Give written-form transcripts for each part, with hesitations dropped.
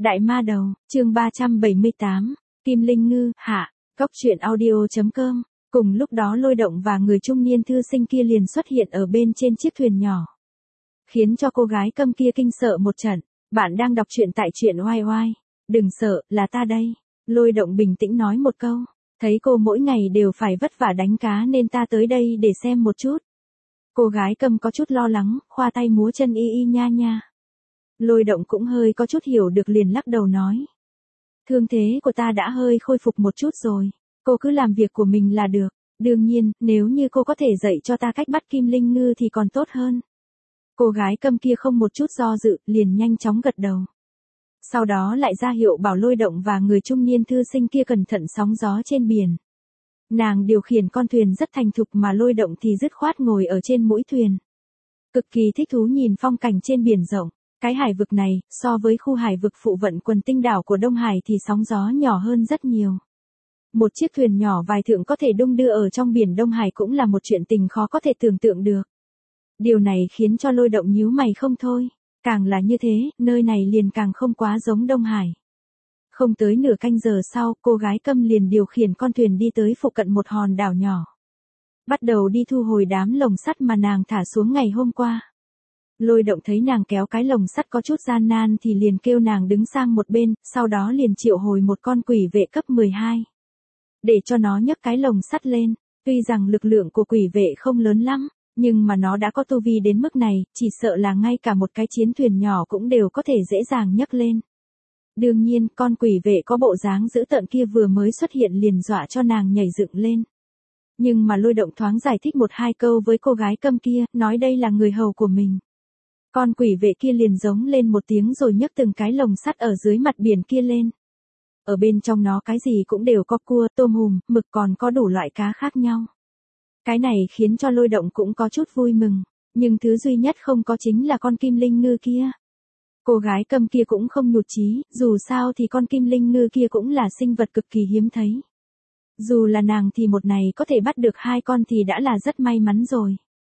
Đại ma đầu, chương 378, Kim Linh Ngư, hạ, Cốc truyện audio.com. Cùng lúc đó Lôi Động và người trung niên thư sinh kia liền xuất hiện ở bên trên chiếc thuyền nhỏ. Khiến cho cô gái câm kia kinh sợ một trận. Bạn đang đọc truyện tại truyện oai oai. Đừng sợ, là ta đây. Lôi Động bình tĩnh nói một câu. Thấy cô mỗi ngày đều phải vất vả đánh cá nên ta tới đây để xem một chút. Cô gái câm có chút lo lắng, khoa tay múa chân y y nha nha. Lôi Động cũng hơi có chút hiểu được liền lắc đầu nói. Thương thế của ta đã hơi khôi phục một chút rồi. Cô cứ làm việc của mình là được. Đương nhiên, nếu như cô có thể dạy cho ta cách bắt Kim Linh Ngư thì còn tốt hơn. Cô gái câm kia không một chút do dự, liền nhanh chóng gật đầu. Sau đó lại ra hiệu bảo Lôi Động và người trung niên thư sinh kia cẩn thận sóng gió trên biển. Nàng điều khiển con thuyền rất thành thục mà Lôi Động thì dứt khoát ngồi ở trên mũi thuyền. Cực kỳ thích thú nhìn phong cảnh trên biển rộng. Cái hải vực này, so với khu hải vực phụ vận quần tinh đảo của Đông Hải thì sóng gió nhỏ hơn rất nhiều. Một chiếc thuyền nhỏ vài thượng có thể đung đưa ở trong biển Đông Hải cũng là một chuyện tình khó có thể tưởng tượng được. Điều này khiến cho Lôi Động nhíu mày không thôi. Càng là như thế, nơi này liền càng không quá giống Đông Hải. Không tới nửa canh giờ sau, cô gái câm liền điều khiển con thuyền đi tới phụ cận một hòn đảo nhỏ. Bắt đầu đi thu hồi đám lồng sắt mà nàng thả xuống ngày hôm qua. Lôi Động thấy nàng kéo cái lồng sắt có chút gian nan thì liền kêu nàng đứng sang một bên, sau đó liền triệu hồi một con quỷ vệ cấp 12. Để cho nó nhấc cái lồng sắt lên, tuy rằng lực lượng của quỷ vệ không lớn lắm, nhưng mà nó đã có tu vi đến mức này, chỉ sợ là ngay cả một cái chiến thuyền nhỏ cũng đều có thể dễ dàng nhấc lên. Đương nhiên, con quỷ vệ có bộ dáng dữ tợn kia vừa mới xuất hiện liền dọa cho nàng nhảy dựng lên. Nhưng mà Lôi Động thoáng giải thích một hai câu với cô gái câm kia, nói đây là người hầu của mình. Con quỷ vệ kia liền giống lên một tiếng rồi nhấc từng cái lồng sắt ở dưới mặt biển kia lên. Ở bên trong nó cái gì cũng đều có cua, tôm hùm, mực còn có đủ loại cá khác nhau. Cái này khiến cho Lôi Động cũng có chút vui mừng, nhưng thứ duy nhất không có chính là con Kim Linh Ngư kia. Cô gái câm kia cũng không nhụt chí, dù sao thì con Kim Linh Ngư kia cũng là sinh vật cực kỳ hiếm thấy. Dù là nàng thì một ngày có thể bắt được 2 con thì đã là rất may mắn rồi.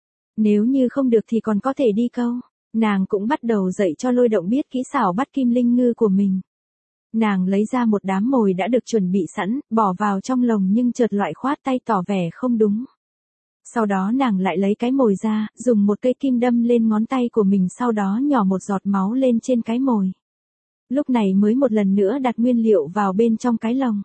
Nếu như không được thì còn có thể đi câu. Nàng cũng bắt đầu dạy cho Lôi Động biết kỹ xảo bắt Kim Linh Ngư của mình. Nàng lấy ra một đám mồi đã được chuẩn bị sẵn, bỏ vào trong lồng nhưng chợt loại khoát tay tỏ vẻ không đúng. Sau đó nàng lại lấy cái mồi ra, dùng một cây kim đâm lên ngón tay của mình sau đó nhỏ một giọt máu lên trên cái mồi. Lúc này mới một lần nữa đặt nguyên liệu vào bên trong cái lồng.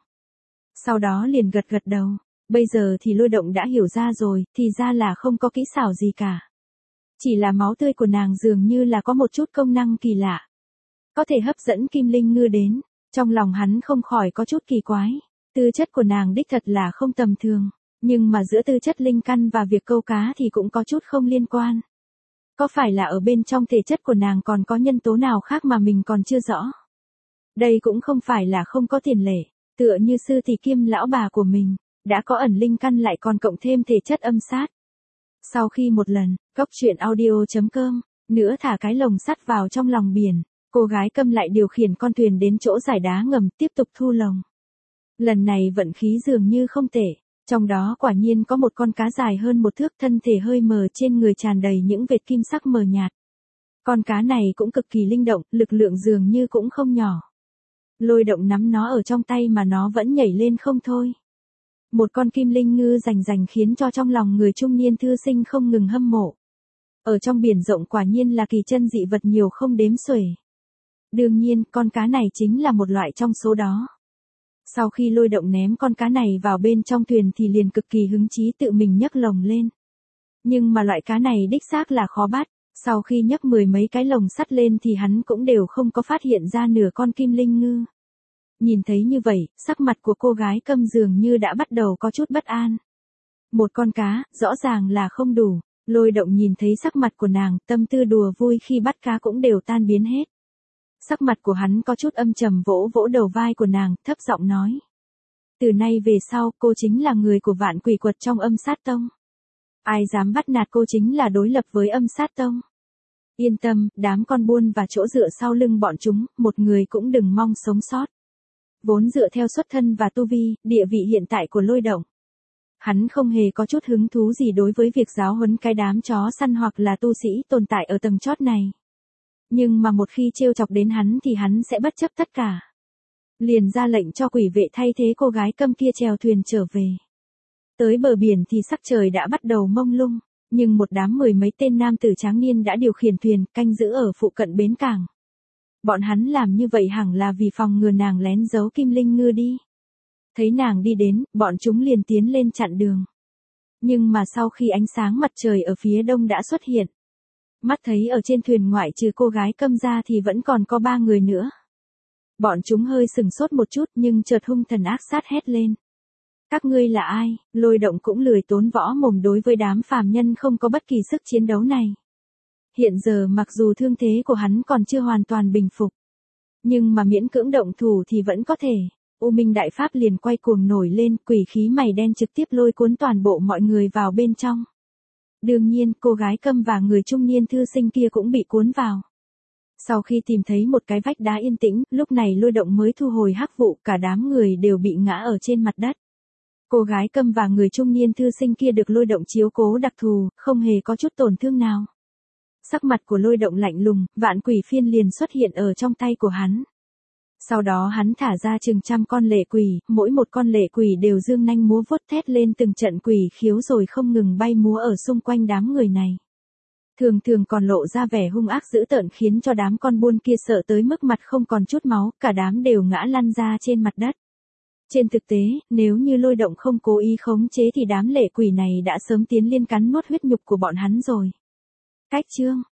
Sau đó liền gật gật đầu. Bây giờ thì Lôi Động đã hiểu ra rồi, thì ra là không có kỹ xảo gì cả. Chỉ là máu tươi của nàng dường như là có một chút công năng kỳ lạ. Có thể hấp dẫn Kim Linh Ngư đến. Trong lòng hắn không khỏi có chút kỳ quái. Tư chất của nàng đích thật là không tầm thường. Nhưng mà giữa tư chất linh căn và việc câu cá thì cũng có chút không liên quan. Có phải là ở bên trong thể chất của nàng còn có nhân tố nào khác mà mình còn chưa rõ? Đây cũng không phải là không có tiền lệ. Tựa như sư tỷ Kim lão bà của mình. Đã có ẩn linh căn lại còn cộng thêm thể chất âm sát. Sau khi một lần, Cốc truyện audio.com, nữa thả cái lồng sắt vào trong lòng biển, cô gái câm lại điều khiển con thuyền đến chỗ giải đá ngầm tiếp tục thu lồng. Lần này vận khí dường như không tệ, trong đó quả nhiên có một con cá dài hơn 1 thước thân thể hơi mờ trên người tràn đầy những vệt kim sắc mờ nhạt. Con cá này cũng cực kỳ linh động, lực lượng dường như cũng không nhỏ. Lôi Động nắm nó ở trong tay mà nó vẫn nhảy lên không thôi. Một con Kim Linh Ngư rành rành khiến cho trong lòng người trung niên thư sinh không ngừng hâm mộ. Ở trong biển rộng quả nhiên là kỳ chân dị vật nhiều không đếm xuể. Đương nhiên, con cá này chính là một loại trong số đó. Sau khi Lôi Động ném con cá này vào bên trong thuyền thì liền cực kỳ hứng chí tự mình nhấc lồng lên. Nhưng mà loại cá này đích xác là khó bắt. Sau khi nhấc 10 mấy cái lồng sắt lên thì hắn cũng đều không có phát hiện ra nửa con Kim Linh Ngư. Nhìn thấy như vậy, sắc mặt của cô gái câm dường như đã bắt đầu có chút bất an. Một con cá, rõ ràng là không đủ. Lôi Động nhìn thấy sắc mặt của nàng, tâm tư đùa vui khi bắt cá cũng đều tan biến hết. Sắc mặt của hắn có chút âm trầm vỗ vỗ đầu vai của nàng, thấp giọng nói. Từ nay về sau, cô chính là người của Vạn Quỷ Quật trong Âm Sát Tông. Ai dám bắt nạt cô chính là đối lập với Âm Sát Tông. Yên tâm, đám con buôn và chỗ dựa sau lưng bọn chúng, một người cũng đừng mong sống sót. Vốn dựa theo xuất thân và tu vi, địa vị hiện tại của Lôi Động. Hắn không hề có chút hứng thú gì đối với việc giáo huấn cái đám chó săn hoặc là tu sĩ tồn tại ở tầng chót này. Nhưng mà một khi trêu chọc đến hắn thì hắn sẽ bất chấp tất cả. Liền ra lệnh cho quỷ vệ thay thế cô gái câm kia chèo thuyền trở về. Tới bờ biển thì sắc trời đã bắt đầu mông lung, nhưng một đám mười mấy tên nam tử tráng niên đã điều khiển thuyền canh giữ ở phụ cận bến cảng. Bọn hắn làm như vậy hẳn là vì phòng ngừa nàng lén giấu Kim Linh Ngư đi. Thấy nàng đi đến, bọn chúng liền tiến lên chặn đường. Nhưng mà sau khi ánh sáng mặt trời ở phía đông đã xuất hiện, mắt thấy ở trên thuyền ngoại trừ cô gái câm ra thì vẫn còn có 3 người nữa. Bọn chúng hơi sừng sốt một chút nhưng chợt hung thần ác sát hét lên. Các ngươi là ai? Lôi Động cũng lười tốn võ mồm đối với đám phàm nhân không có bất kỳ sức chiến đấu này. Hiện giờ mặc dù thương thế của hắn còn chưa hoàn toàn bình phục, nhưng mà miễn cưỡng động thủ thì vẫn có thể. U Minh Đại Pháp liền quay cuồng nổi lên, quỷ khí mày đen trực tiếp lôi cuốn toàn bộ mọi người vào bên trong. Đương nhiên, cô gái câm và người trung niên thư sinh kia cũng bị cuốn vào. Sau khi tìm thấy một cái vách đá yên tĩnh, lúc này Lôi Động mới thu hồi hắc vụ, cả đám người đều bị ngã ở trên mặt đất. Cô gái câm và người trung niên thư sinh kia được Lôi Động chiếu cố đặc thù, không hề có chút tổn thương nào. Sắc mặt của Lôi Động lạnh lùng, vạn quỷ phiên liền xuất hiện ở trong tay của hắn. Sau đó hắn thả ra chừng trăm con lệ quỷ, mỗi một con lệ quỷ đều dương nanh múa vuốt thét lên từng trận quỷ khiếu rồi không ngừng bay múa ở xung quanh đám người này. Thường thường còn lộ ra vẻ hung ác dữ tợn khiến cho đám con buôn kia sợ tới mức mặt không còn chút máu, cả đám đều ngã lăn ra trên mặt đất. Trên thực tế, nếu như Lôi Động không cố ý khống chế thì đám lệ quỷ này đã sớm tiến lên cắn nuốt huyết nhục của bọn hắn rồi. Cách chương